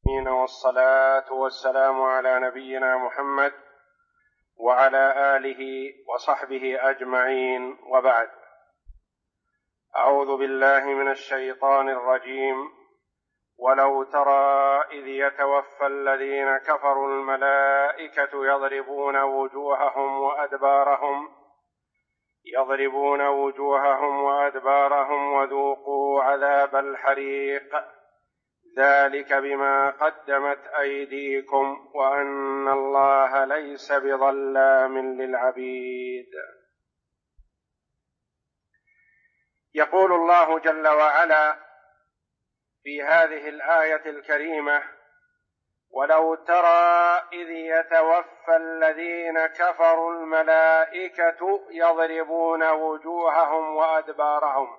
والصلاة والسلام على نبينا محمد وعلى آله وصحبه أجمعين، وبعد. أعوذ بالله من الشيطان الرجيم. ولو ترى إذ يتوفى الذين كفروا الملائكة يضربون وجوههم وأدبارهم وذوقوا عذاب الحريق ذلك بما قدمت أيديكم وأن الله ليس بظلام للعبيد. يقول الله جل وعلا في هذه الآية الكريمة: ولو ترى إذ يتوفى الذين كفروا الملائكة يضربون وجوههم وأدبارهم.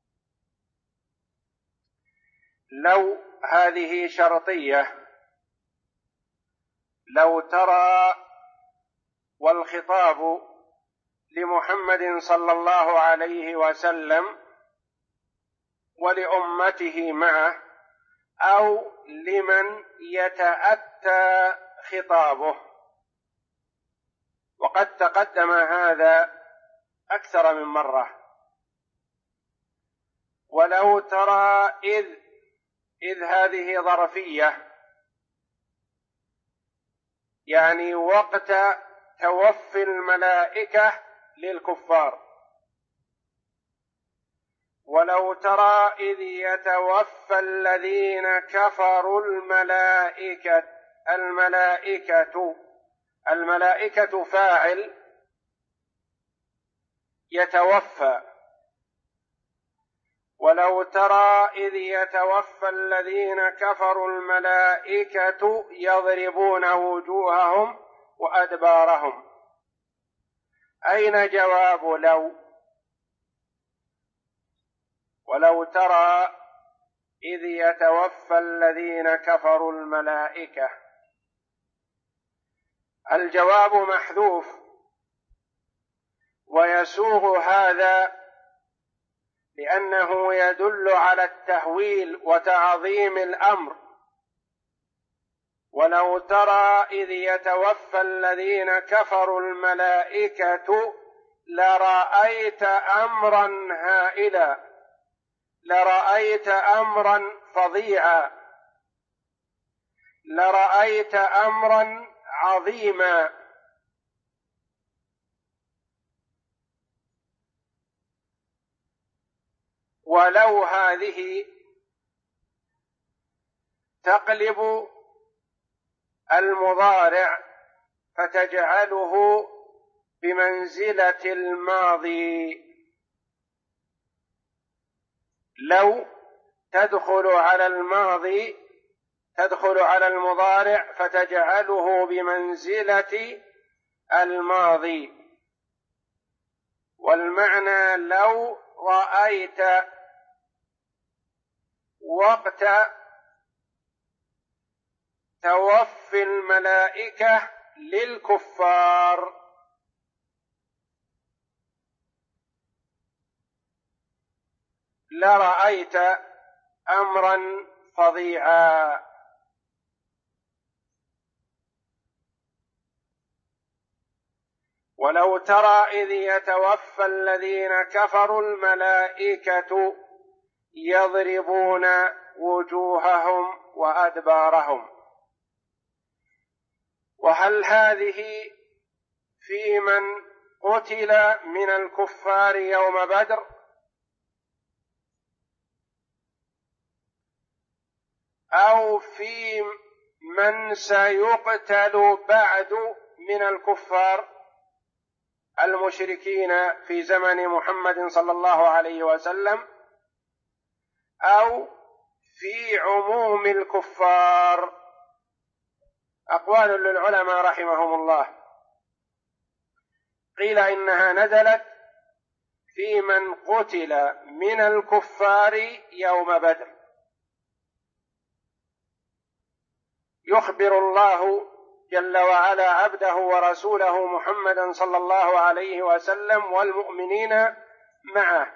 لو هذه شرطية، لو ترى، والخطاب لمحمد صلى الله عليه وسلم ولأمته معه، أو لمن يتأتى خطابه، وقد تقدم هذا أكثر من مرة. ولو ترى إذ هذه ظرفية، يعني وقت توفي الملائكة للكفار. ولو ترى إذ يتوفى الذين كفروا الملائكة فاعل، يتوفى. ولو ترى إذ يتوفى الذين كفروا الملائكة يضربون وجوههم وأدبارهم. أين جواب لو؟ ولو ترى إذ يتوفى الذين كفروا الملائكة، الجواب محذوف، ويسوغ هذا لأنه يدل على التهويل وتعظيم الأمر. ولو ترى إذ يتوفى الذين كفروا الملائكة لرأيت أمرا هائلا، لرأيت أمرا فظيعا، لرأيت أمرا عظيما. ولو هذه تقلب المضارع فتجعله بمنزلة الماضي. لو تدخل على الماضي، تدخل على المضارع فتجعله بمنزلة الماضي. والمعنى لو رأيت وقت توفي الملائكة للكفار لرأيت أمرا فظيعا. ولو ترى إذ يتوفى الذين كفروا الملائكة يضربون وجوههم وأدبارهم. وهل هذه في من قتل من الكفار يوم بدر، أو في من سيقتل بعد من الكفار المشركين في زمن محمد صلى الله عليه وسلم، أو في عموم الكفار؟ أقوال للعلماء رحمهم الله. قيل إنها نزلت في من قتل من الكفار يوم بدر. يخبر الله جل وعلا عبده ورسوله محمدا صلى الله عليه وسلم والمؤمنين معه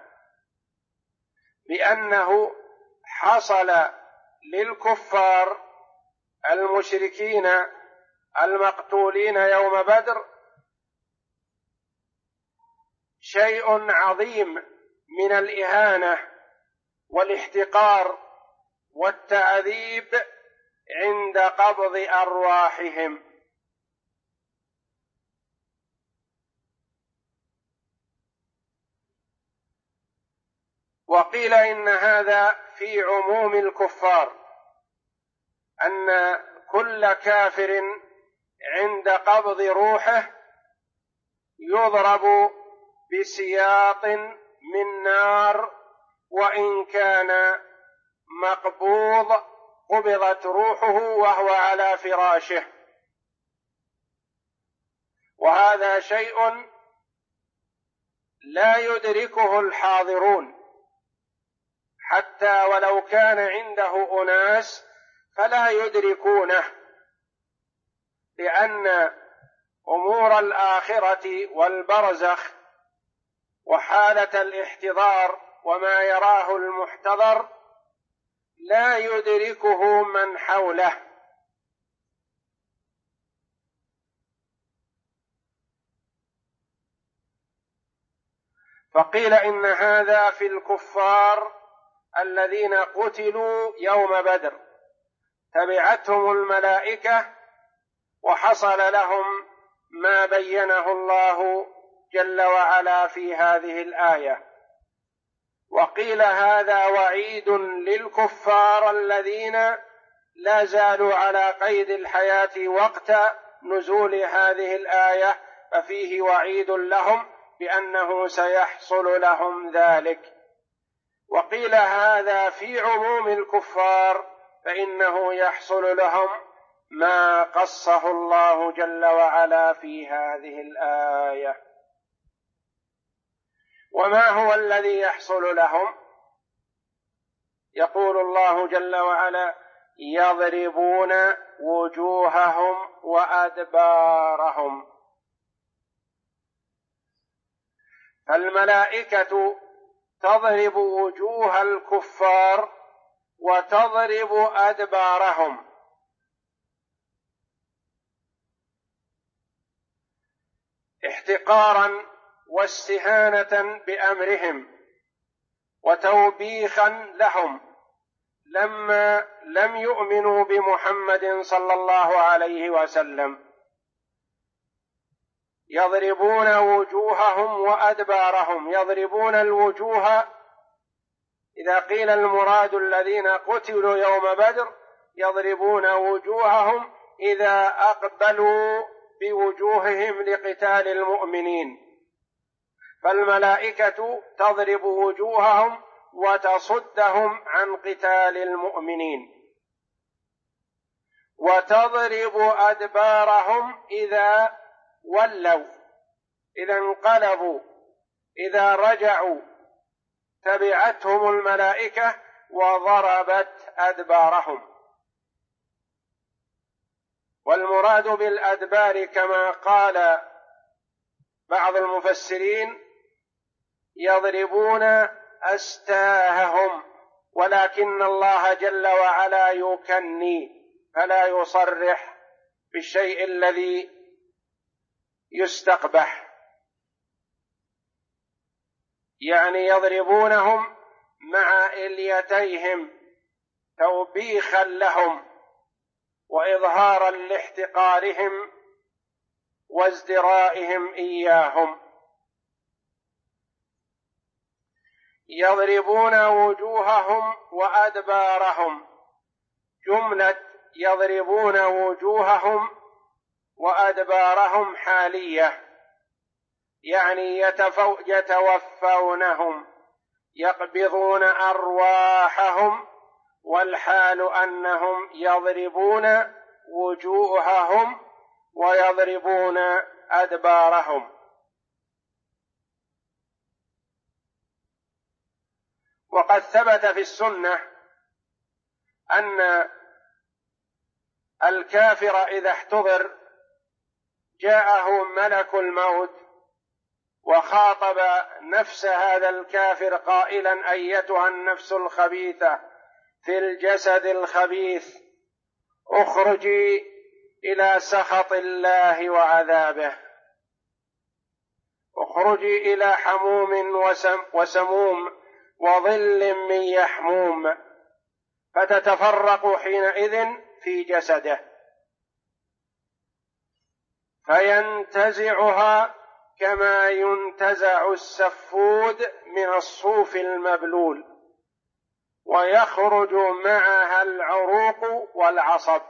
بأنه حصل للكفار المشركين المقتولين يوم بدر شيء عظيم من الإهانة والاحتقار والتعذيب عند قبض أرواحهم. وقيل إن هذا في عموم الكفار، أن كل كافر عند قبض روحه يضرب بسياط من نار، وإن كان مقبوض قبضت روحه وهو على فراشه. وهذا شيء لا يدركه الحاضرون، حتى ولو كان عنده أناس فلا يدركونه، لأن أمور الآخرة والبرزخ وحالة الاحتضار وما يراه المحتضر لا يدركه من حوله. فقيل إن هذا في الكفار الذين قتلوا يوم بدر، تبعتهم الملائكة وحصل لهم ما بينه الله جل وعلا في هذه الآية. وقيل هذا وعيد للكفار الذين لا زالوا على قيد الحياة وقت نزول هذه الآية، ففيه وعيد لهم بأنه سيحصل لهم ذلك. وقيل هذا في عموم الكفار، فإنه يحصل لهم ما قصه الله جل وعلا في هذه الآية. وما هو الذي يحصل لهم؟ يقول الله جل وعلا: يضربون وجوههم وأدبارهم. فالملائكة تضرب وجوه الكفار وتضرب أدبارهم، احتقارا واستهانة بأمرهم وتوبيخا لهم لما لم يؤمنوا بمحمد صلى الله عليه وسلم. يضربون وجوههم وأدبارهم. يضربون الوجوه إذا قيل المراد الذين قتلوا يوم بدر، يضربون وجوههم إذا أقبلوا بوجوههم لقتال المؤمنين، فالملائكة تضرب وجوههم وتصدهم عن قتال المؤمنين. وتضرب أدبارهم إذا ولوا، إذا انقلبوا، إذا رجعوا، تبعتهم الملائكة وضربت أدبارهم. والمراد بالأدبار كما قال بعض المفسرين يضربون أستاههم، ولكن الله جل وعلا يكني فلا يصرح بالشيء الذي يستقبح، يعني يضربونهم مع إليتيهم توبيخا لهم وإظهارا لاحتقارهم وازدرائهم إياهم. يضربون وجوههم وأدبارهم، جملة يضربون وجوههم وأدبارهم حالية، يعني يتوفونهم، يقبضون أرواحهم، والحال أنهم يضربون وجوههم ويضربون أدبارهم. وقد ثبت في السنة أن الكافر إذا احتضر جاءه ملك الموت وخاطب نفس هذا الكافر قائلا: أيتها النفس الخبيثة في الجسد الخبيث، اخرجي إلى سخط الله وعذابه، اخرجي إلى حموم وسموم وظل من يحموم، فتتفرق حينئذ في جسده فينتزعها كما ينتزع السفود من الصوف المبلول، ويخرج معها العروق والعصب.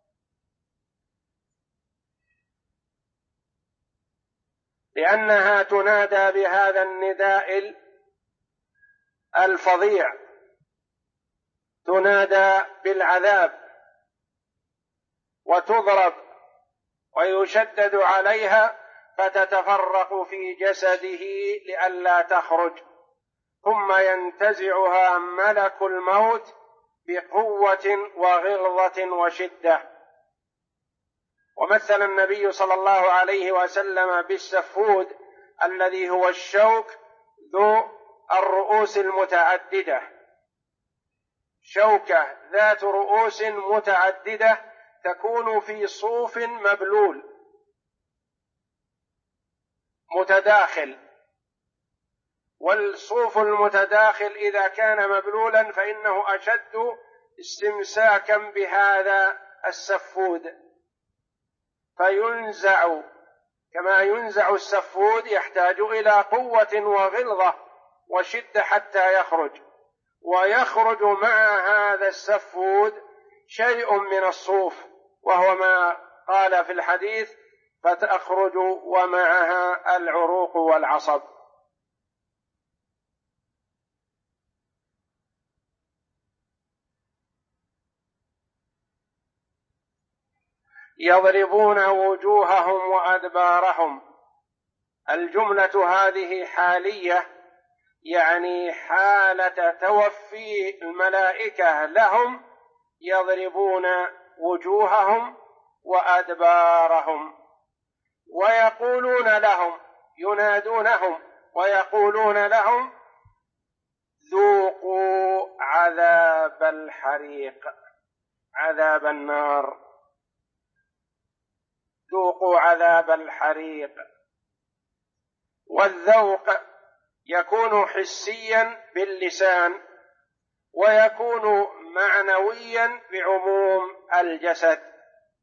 لأنها تنادى بهذا النداء الفظيع، تنادى بالعذاب وتضرب ويشدد عليها، فتتفرق في جسده لئلا تخرج، ثم ينتزعها ملك الموت بقوة وغلظة وشدة. ومثل النبي صلى الله عليه وسلم بالسفود الذي هو الشوك ذو الرؤوس المتعددة، شوكة ذات رؤوس متعددة تكون في صوف مبلول متداخل، والصوف المتداخل إذا كان مبلولا فإنه أشد استمساكا بهذا السفود، فينزع كما ينزع السفود، يحتاج إلى قوة وغلظة وشدة حتى يخرج، ويخرج مع هذا السفود شيء من الصوف، وهو ما قال في الحديث فتخرج ومعها العروق والعصب. يضربون وجوههم وأدبارهم. الجملة هذه حالية، يعني حالة توفي الملائكة لهم يضربون وجوههم وأدبارهم، ويقولون لهم، ينادونهم ويقولون لهم ذوقوا عذاب الحريق، عذاب النار، ذوقوا عذاب الحريق. والذوق يكون حسيا باللسان، ويكون معنويا بعموم الجسد،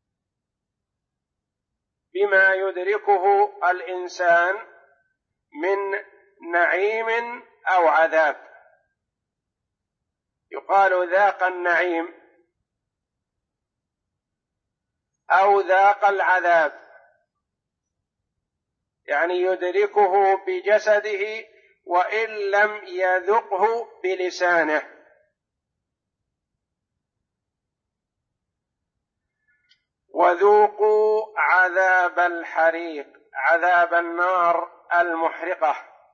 بما يدركه الإنسان من نعيم أو عذاب. يقال ذاق النعيم أو ذاق العذاب، يعني يدركه بجسده وإن لم يذقه بلسانه. وذوقوا عذاب الحريق، عذاب النار المحرقة.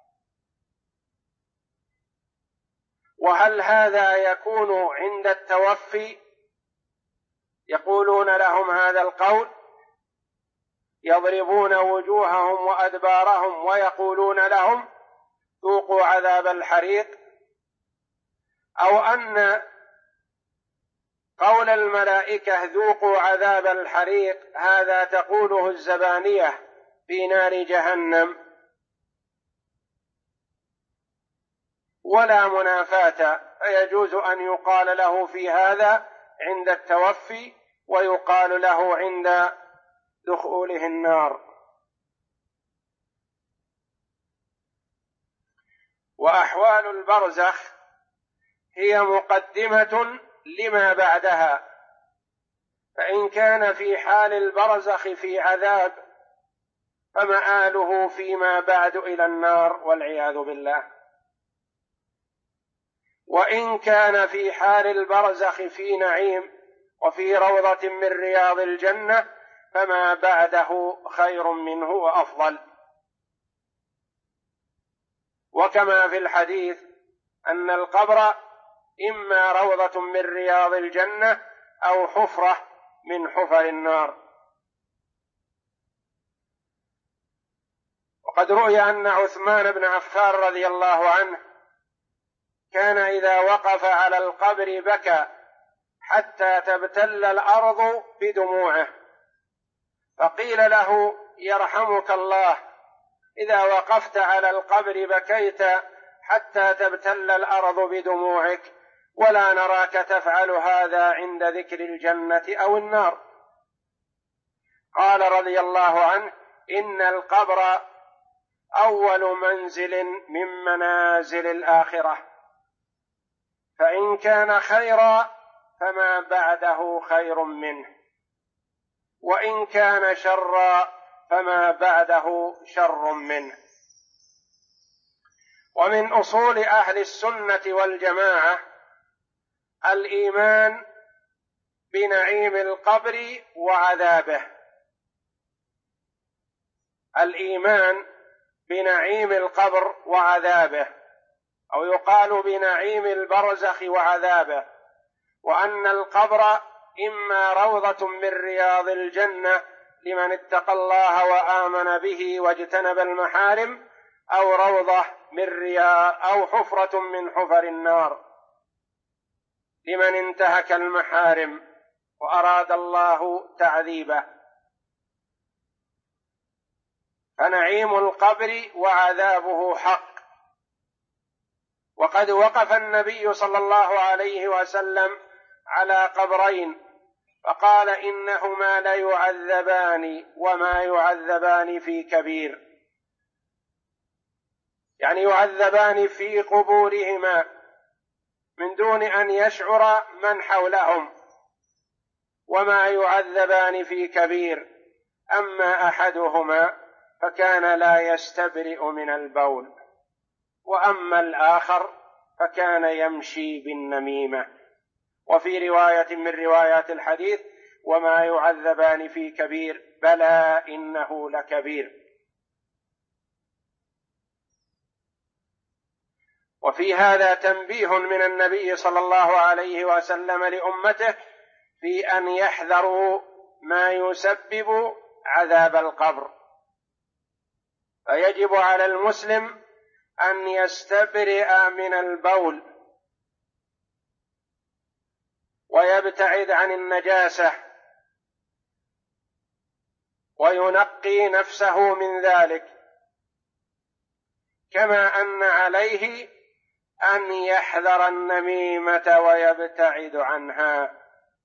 وهل هذا يكون عند التوفي؟ يقولون لهم هذا القول، يضربون وجوههم وأدبارهم ويقولون لهم ذوقوا عذاب الحريق، أو أن قول الملائكة ذوقوا عذاب الحريق هذا تقوله الزبانية في نار جهنم، ولا منافاة، فيجوز أن يقال له في هذا عند التوفي، ويقال له عند دخوله النار. وأحوال البرزخ هي مقدمة لما بعدها، فإن كان في حال البرزخ في عذاب فمآله فيما بعد إلى النار والعياذ بالله، وإن كان في حال البرزخ في نعيم وفي روضة من رياض الجنة فما بعده خير منه وأفضل. وكما في الحديث أن القبر إما روضة من رياض الجنة أو حفرة من حفر النار. وقد روي أن عثمان بن عفان رضي الله عنه كان إذا وقف على القبر بكى حتى تبتل الأرض بدموعه. فقيل له: يرحمك الله، إذا وقفت على القبر بكيت حتى تبتل الأرض بدموعك، ولا نراك تفعل هذا عند ذكر الجنة أو النار. قال رضي الله عنه: إن القبر أول منزل من منازل الآخرة، فإن كان خيرا فما بعده خير منه، وإن كان شرا فما بعده شر منه. ومن أصول أهل السنة والجماعة الإيمان بنعيم القبر وعذابه، الإيمان بنعيم القبر وعذابه، أو يقال بنعيم البرزخ وعذابه، وأن القبر إما روضة من رياض الجنة لمن اتقى الله وآمن به واجتنب المحارم، أو روضة من رياض أو حفرة من حفر النار لمن انتهك المحارم وأراد الله تعذيبه. فنعيم القبر وعذابه حق. وقد وقف النبي صلى الله عليه وسلم على قبرين فقال: إنهما ليعذبان وما يعذبان في كبير، يعني يعذبان في قبورهما من دون أن يشعر من حولهم، وما يعذبان في كبير. أما أحدهما فكان لا يستبرئ من البول، وأما الآخر فكان يمشي بالنميمة. وفي رواية من روايات الحديث: وما يعذبان في كبير، بلى إنه لكبير. وفي هذا تنبيه من النبي صلى الله عليه وسلم لأمته في أن يحذروا ما يسبب عذاب القبر. فيجب على المسلم أن يستبرئ من البول ويبتعد عن النجاسة وينقي نفسه من ذلك، كما أن عليه أن يحذر النميمة ويبتعد عنها.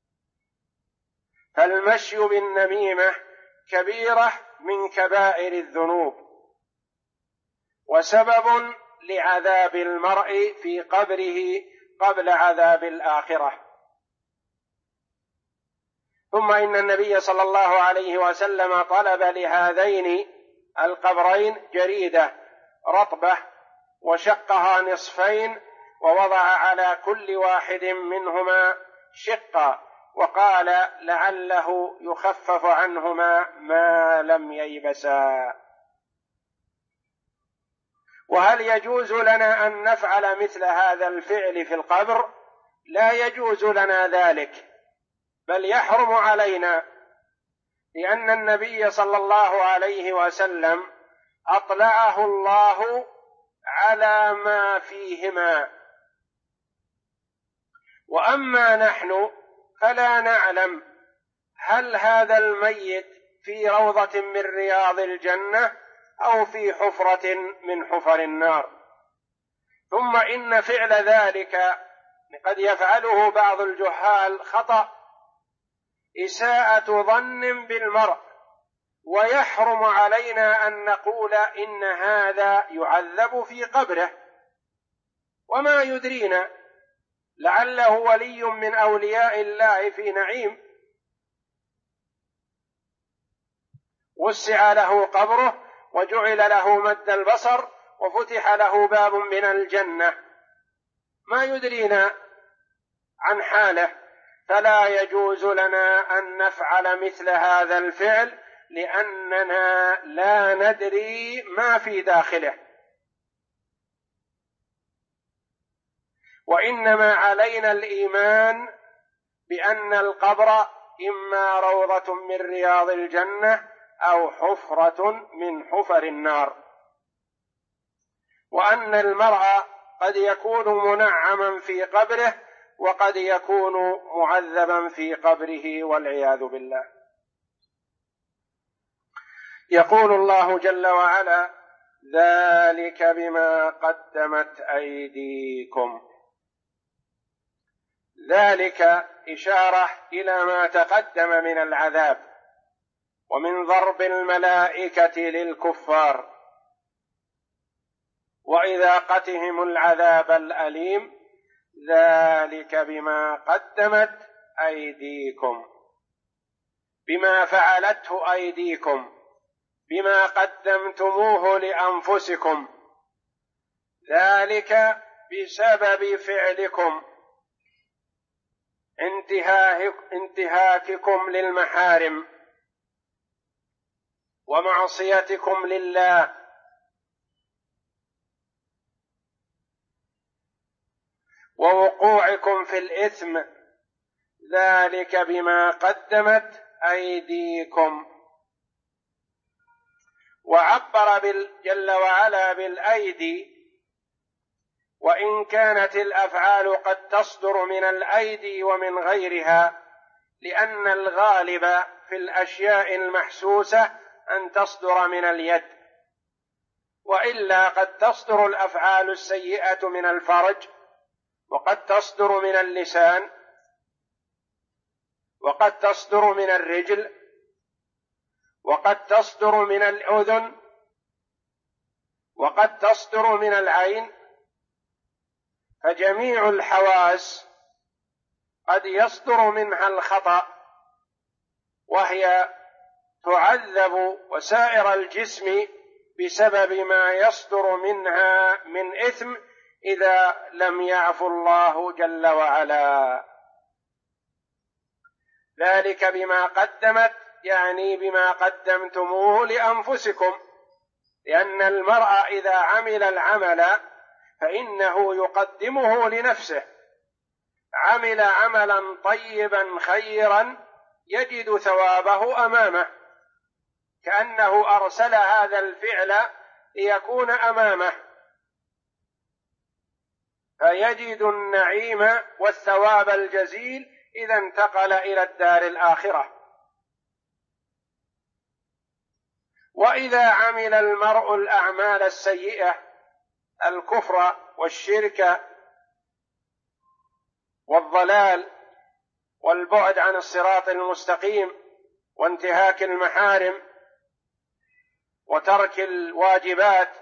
فالمشي بالنميمة كبيرة من كبائر الذنوب، وسبب لعذاب المرء في قبره قبل عذاب الآخرة. ثم إن النبي صلى الله عليه وسلم طلب لهذين القبرين جريدة رطبة وشقها نصفين، ووضع على كل واحد منهما شقا، وقال: لعله يخفف عنهما ما لم ييبسا. وهل يجوز لنا أن نفعل مثل هذا الفعل في القبر؟ لا يجوز لنا ذلك، بل يحرم علينا، لأن النبي صلى الله عليه وسلم أطلعه الله على ما فيهما، وأما نحن فلا نعلم هل هذا الميت في روضة من رياض الجنة أو في حفرة من حفر النار. ثم إن فعل ذلك قد يفعله بعض الجهال خطأ، إساءة ظن بالمرء، ويحرم علينا أن نقول إن هذا يعذب في قبره، وما يدرينا، لعله ولي من أولياء الله في نعيم وسع له قبره وجعل له مد البصر وفتح له باب من الجنة، ما يدرينا عن حاله. فلا يجوز لنا أن نفعل مثل هذا الفعل، لأننا لا ندري ما في داخله. وإنما علينا الإيمان بأن القبر إما روضة من رياض الجنة أو حفرة من حفر النار، وأن المرء قد يكون منعما في قبره وقد يكون معذبا في قبره والعياذ بالله. يقول الله جل وعلا: ذلك بما قدمت أيديكم. ذلك إشارة إلى ما تقدم من العذاب ومن ضرب الملائكة للكفار وإذاقتهم العذاب الأليم. ذلك بما قدمت أيديكم، بما فعلته أيديكم، بما قدمتموه لأنفسكم، ذلك بسبب فعلكم، انتهاككم للمحارم ومعصيتكم لله ووقوعكم في الإثم. ذلك بما قدمت أيديكم. وعبر جل وعلا بالأيدي، وإن كانت الأفعال قد تصدر من الأيدي ومن غيرها، لأن الغالب في الأشياء المحسوسة أن تصدر من اليد، وإلا قد تصدر الأفعال السيئة من الفرج، وقد تصدر من اللسان، وقد تصدر من الرجل، وقد تصدر من الأذن، وقد تصدر من العين. فجميع الحواس قد يصدر منها الخطأ، وهي تعذب وسائر الجسم بسبب ما يصدر منها من إثم إذا لم يعفو الله جل وعلا. ذلك بما قدمت، يعني بما قدمتموه لأنفسكم، لأن المرء إذا عمل العمل فإنه يقدمه لنفسه. عمل عملا طيبا خيرا يجد ثوابه أمامه، كأنه أرسل هذا الفعل ليكون أمامه، فيجد النعيم والثواب الجزيل إذا انتقل إلى الدار الآخرة. وإذا عمل المرء الأعمال السيئة، الكفر والشرك والضلال والبعد عن الصراط المستقيم وانتهاك المحارم وترك الواجبات،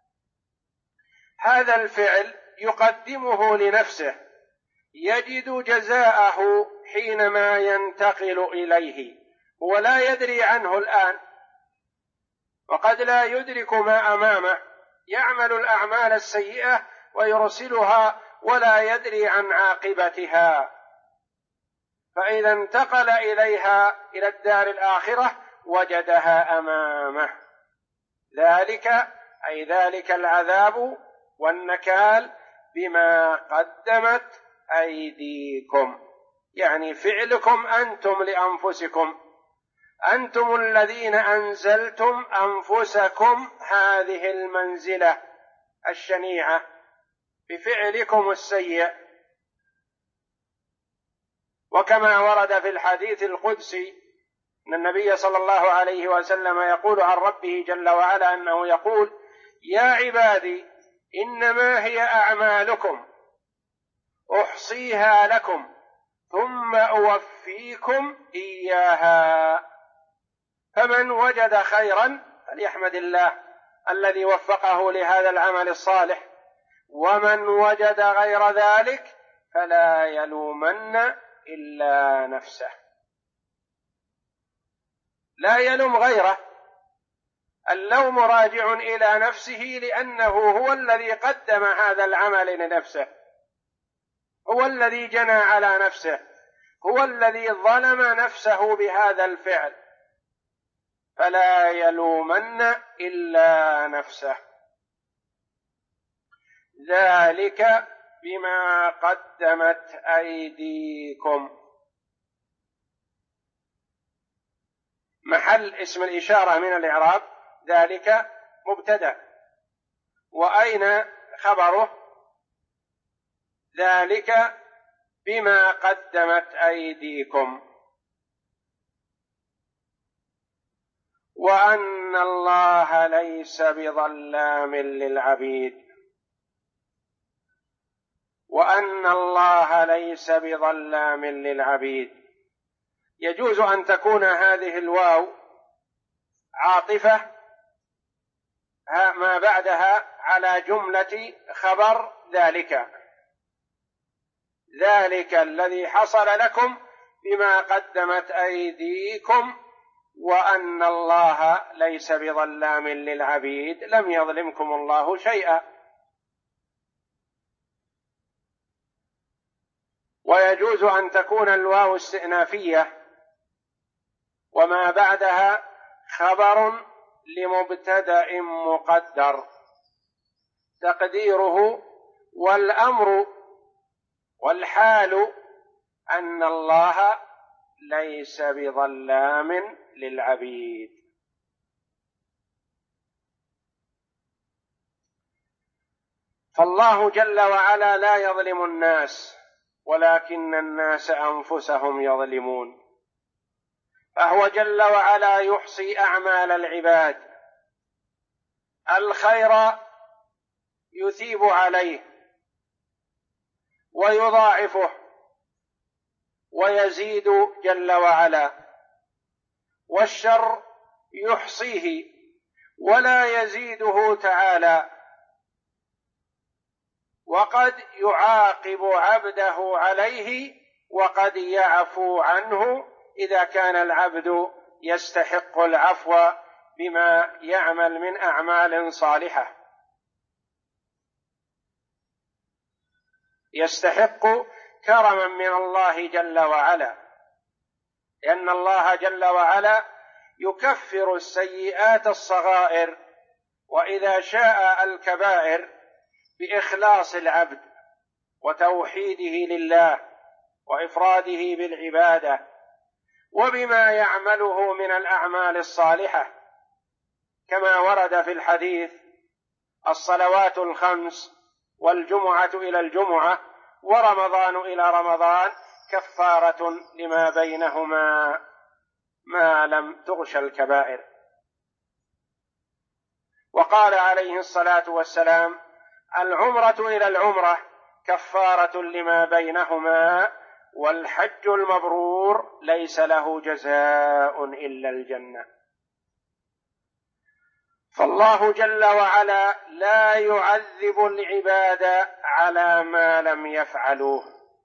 هذا الفعل يقدمه لنفسه، يجد جزاءه حينما ينتقل إليه، هو لا يدري عنه الآن، وقد لا يدرك ما أمامه، يعمل الأعمال السيئة ويرسلها ولا يدري عن عاقبتها، فإذا انتقل إليها إلى الدار الآخرة وجدها أمامه. ذلك أي ذلك العذاب والنكال بما قدمت أيديكم، يعني فعلكم أنتم لأنفسكم، أنتم الذين أنزلتم أنفسكم هذه المنزلة الشنيعة بفعلكم السيء. وكما ورد في الحديث القدسي أن النبي صلى الله عليه وسلم يقول عن ربه جل وعلا أنه يقول: يا عبادي إنما هي أعمالكم أحصيها لكم ثم أوفيكم إياها، فمن وجد خيرا فليحمد الله الذي وفقه لهذا العمل الصالح، ومن وجد غير ذلك فلا يلومن إلا نفسه. لا يلوم غيره، اللوم راجع إلى نفسه، لأنه هو الذي قدم هذا العمل لنفسه، هو الذي جنى على نفسه، هو الذي ظلم نفسه بهذا الفعل، فلا يلومن إلا نفسه. ذلك بما قدمت أيديكم. محل اسم الإشارة من الإعراب ذلك مبتدأ، وأين خبره؟ ذلك بما قدمت أيديكم وأن الله ليس بظلام للعبيد. وأن الله ليس بظلام للعبيد. يجوز أن تكون هذه الواو عاطفة ما بعدها على جملة خبر ذلك الذي حصل لكم بما قدمت أيديكم وأن الله ليس بظلام للعبيد، لم يظلمكم الله شيئا. ويجوز أن تكون الواو استئنافية وما بعدها خبر لمبتدأ مقدر تقديره والأمر والحال أن الله ليس بظلام للعبيد. فالله جل وعلا لا يظلم الناس ولكن الناس أنفسهم يظلمون. فهو جل وعلا يحصي أعمال العباد، الخير يثيب عليه ويضاعفه ويزيد جل وعلا، والشر يحصيه ولا يزيده تعالى، وقد يعاقب عبده عليه وقد يعفو عنه إذا كان العبد يستحق العفو بما يعمل من أعمال صالحة، يستحق كرما من الله جل وعلا، لأن الله جل وعلا يكفر السيئات الصغائر، وإذا شاء الكبائر بإخلاص العبد وتوحيده لله وإفراده بالعبادة وبما يعمله من الأعمال الصالحة، كما ورد في الحديث: الصلوات الخمس والجمعة إلى الجمعة ورمضان إلى رمضان كفارة لما بينهما ما لم تغش الكبائر. وقال عليه الصلاة والسلام: العمرة إلى العمرة كفارة لما بينهما والحج المبرور ليس له جزاء إلا الجنة. فالله جل وعلا لا يعذب العباد على ما لم يفعلوه،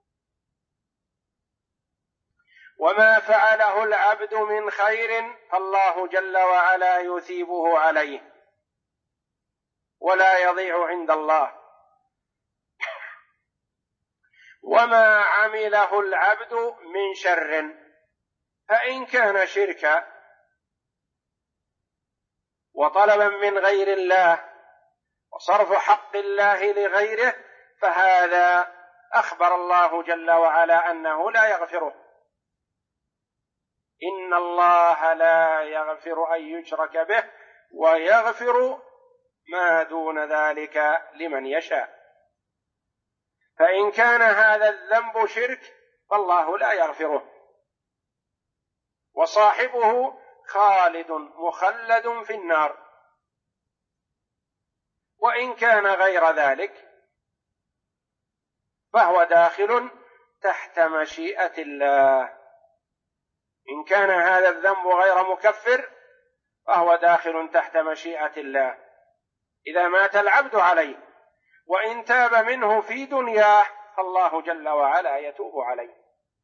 وما فعله العبد من خير فالله جل وعلا يثيبه عليه ولا يضيع عند الله، وما عمله العبد من شر فإن كان شركا وطلبا من غير الله وصرف حق الله لغيره فهذا أخبر الله جل وعلا أنه لا يغفره. إن الله لا يغفر أن يشرك به ويغفر ما دون ذلك لمن يشاء. فإن كان هذا الذنب شرك فالله لا يغفره، وصاحبه خالد مخلد في النار. وإن كان غير ذلك فهو داخل تحت مشيئة الله. إن كان هذا الذنب غير مكفر فهو داخل تحت مشيئة الله إذا مات العبد عليه، وإن تاب منه في دنياه فالله جل وعلا يتوب عليه.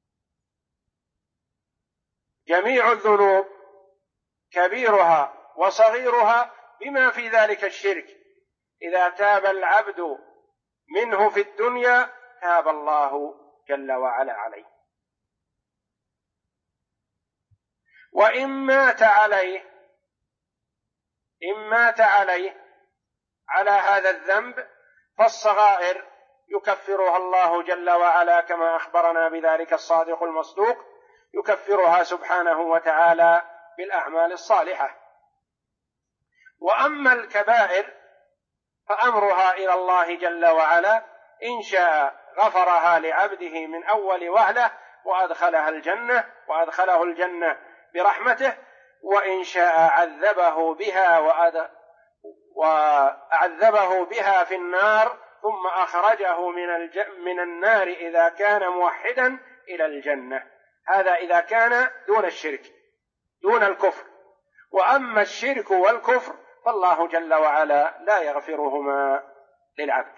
جميع الذنوب كبيرها وصغيرها بما في ذلك الشرك إذا تاب العبد منه في الدنيا تاب الله جل وعلا عليه. وإن مات عليه على هذا الذنب فالصغائر يكفرها الله جل وعلا كما أخبرنا بذلك الصادق المصدوق، يكفرها سبحانه وتعالى بالأعمال الصالحة. وأما الكبائر فأمرها إلى الله جل وعلا، إن شاء غفرها لعبده من أول وهلة وأدخله الجنة برحمته، وإن شاء عذبه بها في النار ثم أخرجه من النار إذا كان موحدا إلى الجنة. هذا إذا كان دون الشرك، دون الكفر. وأما الشرك والكفر فالله جل وعلا لا يغفرهما للعبد.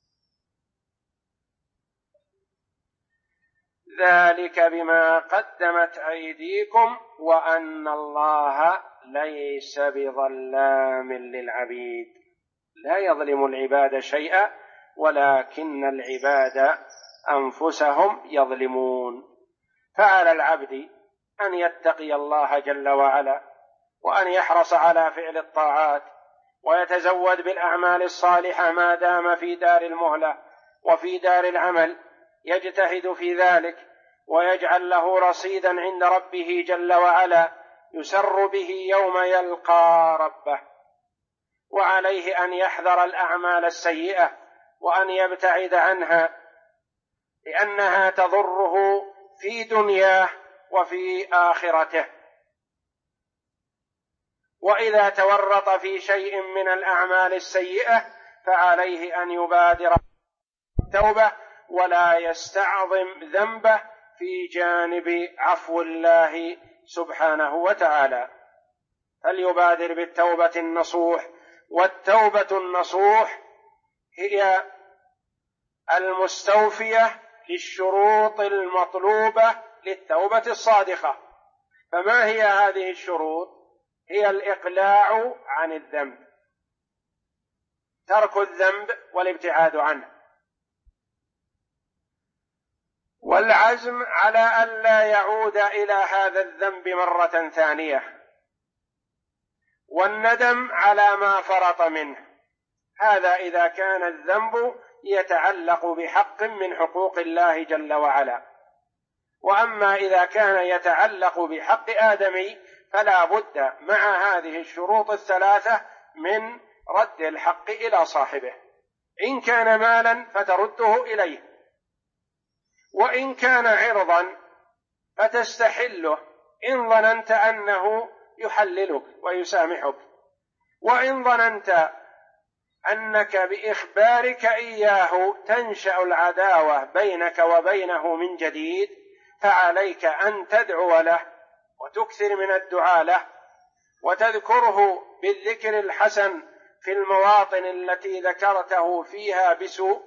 ذلك بما قدمت أيديكم وأن الله ليس بظلام للعبيد. لا يظلم العباد شيئا ولكن العباد أنفسهم يظلمون. فعلى العبد أن يتقي الله جل وعلا، وأن يحرص على فعل الطاعات، ويتزود بالأعمال الصالحة ما دام في دار المهلة وفي دار العمل، يجتهد في ذلك ويجعل له رصيدا عند ربه جل وعلا يسر به يوم يلقى ربه. وعليه أن يحذر الأعمال السيئة وأن يبتعد عنها، لأنها تضره في دنياه وفي آخرته. وإذا تورط في شيء من الأعمال السيئة فعليه أن يبادر بالتوبة ولا يستعظم ذنبه في جانب عفو الله سبحانه وتعالى، فليبادر بالتوبة النصوح. والتوبة النصوح هي المستوفية للشروط المطلوبة للتوبة الصادقة. فما هي هذه الشروط؟ هي الإقلاع عن الذنب، ترك الذنب والابتعاد عنه، والعزم على أن لا يعود إلى هذا الذنب مرة ثانية، والندم على ما فرط منه. هذا إذا كان الذنب يتعلق بحق من حقوق الله جل وعلا. وأما إذا كان يتعلق بحق آدمي فلا بد مع هذه الشروط الثلاثة من رد الحق إلى صاحبه. إن كان مالا فترده إليه، وإن كان عرضا فتستحله إن ظننت أنه يحللك ويسامحك، وإن ظننت أنك بإخبارك إياه تنشأ العداوة بينك وبينه من جديد، فعليك أن تدعو له وتكثر من الدعاء له، وتذكره بالذكر الحسن في المواطن التي ذكرته فيها بسوء،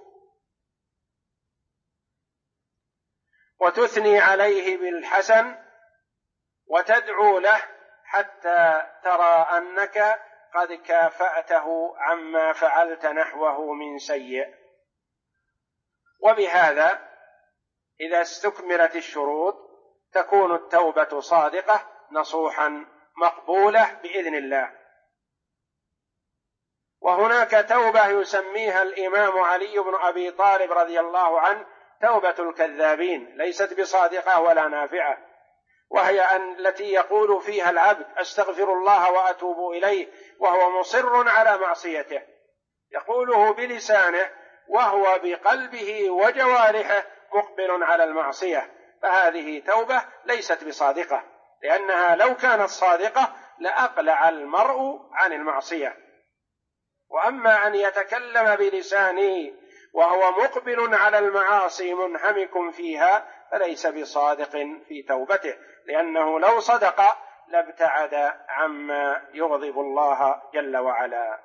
وتثني عليه بالحسن وتدعو له حتى ترى أنك قد كافأته عما فعلت نحوه من سيء. وبهذا إذا استكملت الشروط تكون التوبة صادقة نصوحا مقبولة بإذن الله. وهناك توبة يسميها الإمام علي بن أبي طالب رضي الله عنه توبة الكذابين، ليست بصادقة ولا نافعة، وهي التي يقول فيها العبد أستغفر الله وأتوب إليه وهو مصر على معصيته، يقوله بلسانه وهو بقلبه وجوارحه مقبل على المعصية، فهذه توبة ليست بصادقة، لأنها لو كانت صادقة لأقلع المرء عن المعصية. وأما أن يتكلم بلسانه وهو مقبل على المعاصي منهمك فيها فليس بصادق في توبته، لأنه لو صدق لابتعد عما يغضب الله جل وعلا.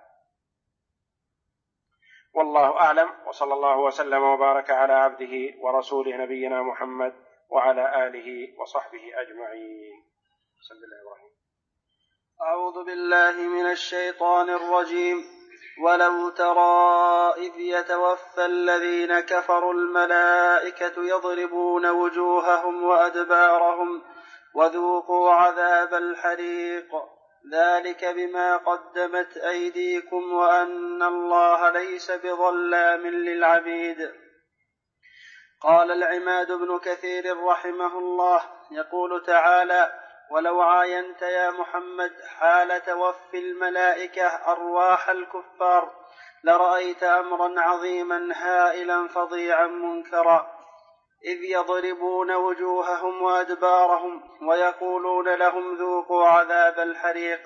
والله أعلم، وصلى الله وسلم وبارك على عبده ورسوله نبينا محمد وعلى آله وصحبه أجمعين. بسم الله الرحمن الرحيم. أعوذ بالله من الشيطان الرجيم. ولو ترى إذ يتوفى الذين كفروا الملائكة يضربون وجوههم وأدبارهم وذوقوا عذاب الحريق ذلك بما قدمت أيديكم وأن الله ليس بظلام للعبيد. قال العماد بن كثير رحمه الله يقول تعالى: ولو عاينت يا محمد حال توفي الملائكة أرواح الكفار لرأيت أمرا عظيما هائلا فظيعا منكرا، إذ يضربون وجوههم وأدبارهم ويقولون لهم ذوقوا عذاب الحريق.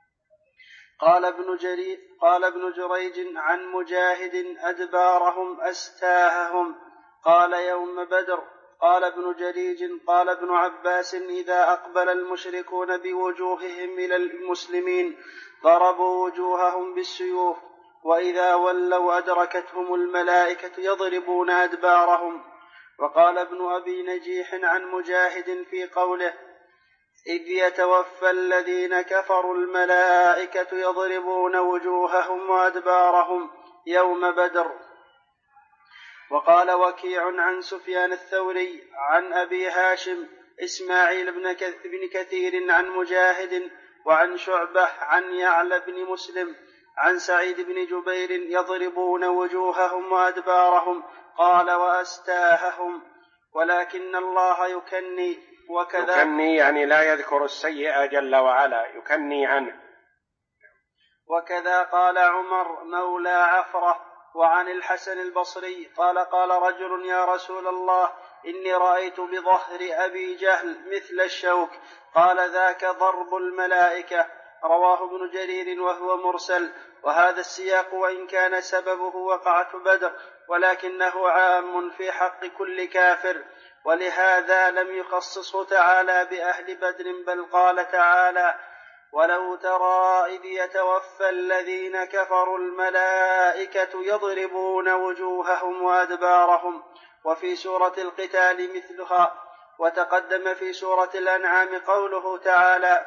قال ابن جريج عن مجاهد أدبارهم أستاههم، قال يوم بدر. قال ابن جريج قال ابن عباس إذا أقبل المشركون بوجوههم إلى المسلمين ضربوا وجوههم بالسيوف، وإذا ولوا أدركتهم الملائكة يضربون أدبارهم. وقال ابن أبي نجيح عن مجاهد في قوله إذ يتوفى الذين كفروا الملائكة يضربون وجوههم وأدبارهم يوم بدر. وقال وكيع عن سفيان الثوري عن أبي هاشم إسماعيل بن كثير عن مجاهد وعن شعبة عن يعلى بن مسلم عن سعيد بن جبير يضربون وجوههم وأدبارهم، قال وأستاههم، ولكن الله يكني. وكذا يكني يعني لا يذكر السيئة جل وعلا، يكني عنه. وكذا قال عمر مولى عفرة. وعن الحسن البصري قال قال رجل يا رسول الله إني رأيت بظهر أبي جهل مثل الشوك، قال ذاك ضرب الملائكة. رواه ابن جرير وهو مرسل. وهذا السياق وإن كان سببه وقعة بدر ولكنه عام في حق كل كافر، ولهذا لم يخصصه تعالى بأهل بدر، بل قال تعالى ولو ترى إذ يتوفى الذين كفروا الملائكة يضربون وجوههم وأدبارهم. وفي سورة القتال مثلها. وتقدم في سورة الأنعام قوله تعالى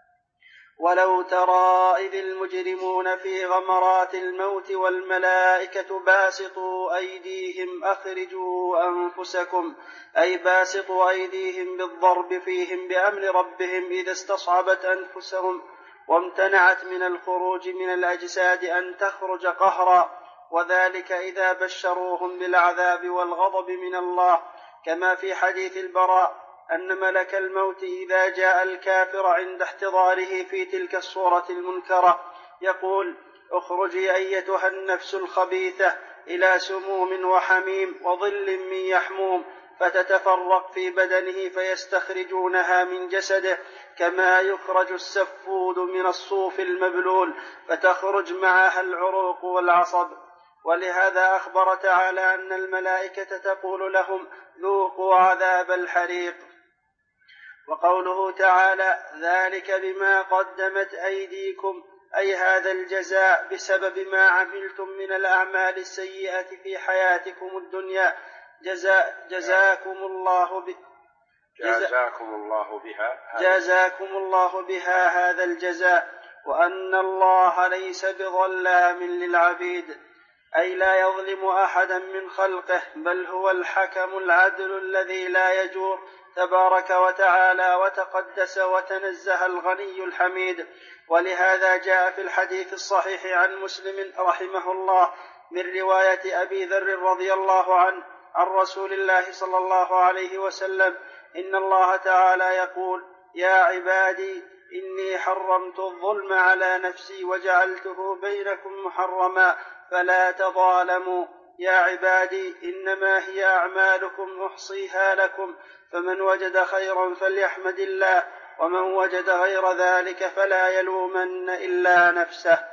ولو ترى إذ المجرمون في غمرات الموت والملائكة باسطوا أيديهم أخرجوا أنفسكم، أي باسطوا أيديهم بالضرب فيهم بأمر ربهم إذا استصعبت أنفسهم وامتنعت من الخروج من الأجساد أن تخرج قهرا، وذلك إذا بشروهم بالعذاب والغضب من الله، كما في حديث البراء أن ملك الموت إذا جاء الكافر عند احتضاره في تلك الصورة المنكرة يقول اخرجي أيتها النفس الخبيثة إلى سموم وحميم وظل من يحموم، فتتفرق في بدنه فيستخرجونها من جسده كما يخرج السفود من الصوف المبلول، فتخرج معها العروق والعصب. ولهذا أخبر تعالى أن الملائكة تقول لهم ذوقوا عذاب الحريق. وقوله تعالى ذلك بما قدمت أيديكم، أي هذا الجزاء بسبب ما عملتم من الأعمال السيئة في حياتكم الدنيا، جزاكم الله بها هذا الجزاء، وأن الله ليس بظلام للعبيد، أي لا يظلم أحدا من خلقه، بل هو الحكم العدل الذي لا يجور تبارك وتعالى وتقدس وتنزه الغني الحميد. ولهذا جاء في الحديث الصحيح عن مسلم رحمه الله من رواية أبي ذر رضي الله عنه عن رسول الله صلى الله عليه وسلم إن الله تعالى يقول يا عبادي إني حرمت الظلم على نفسي وجعلته بينكم محرما فلا تظالموا، يا عبادي إنما هي أعمالكم أحصيها لكم، فمن وجد خيرا فليحمد الله، ومن وجد غير ذلك فلا يلومن إلا نفسه.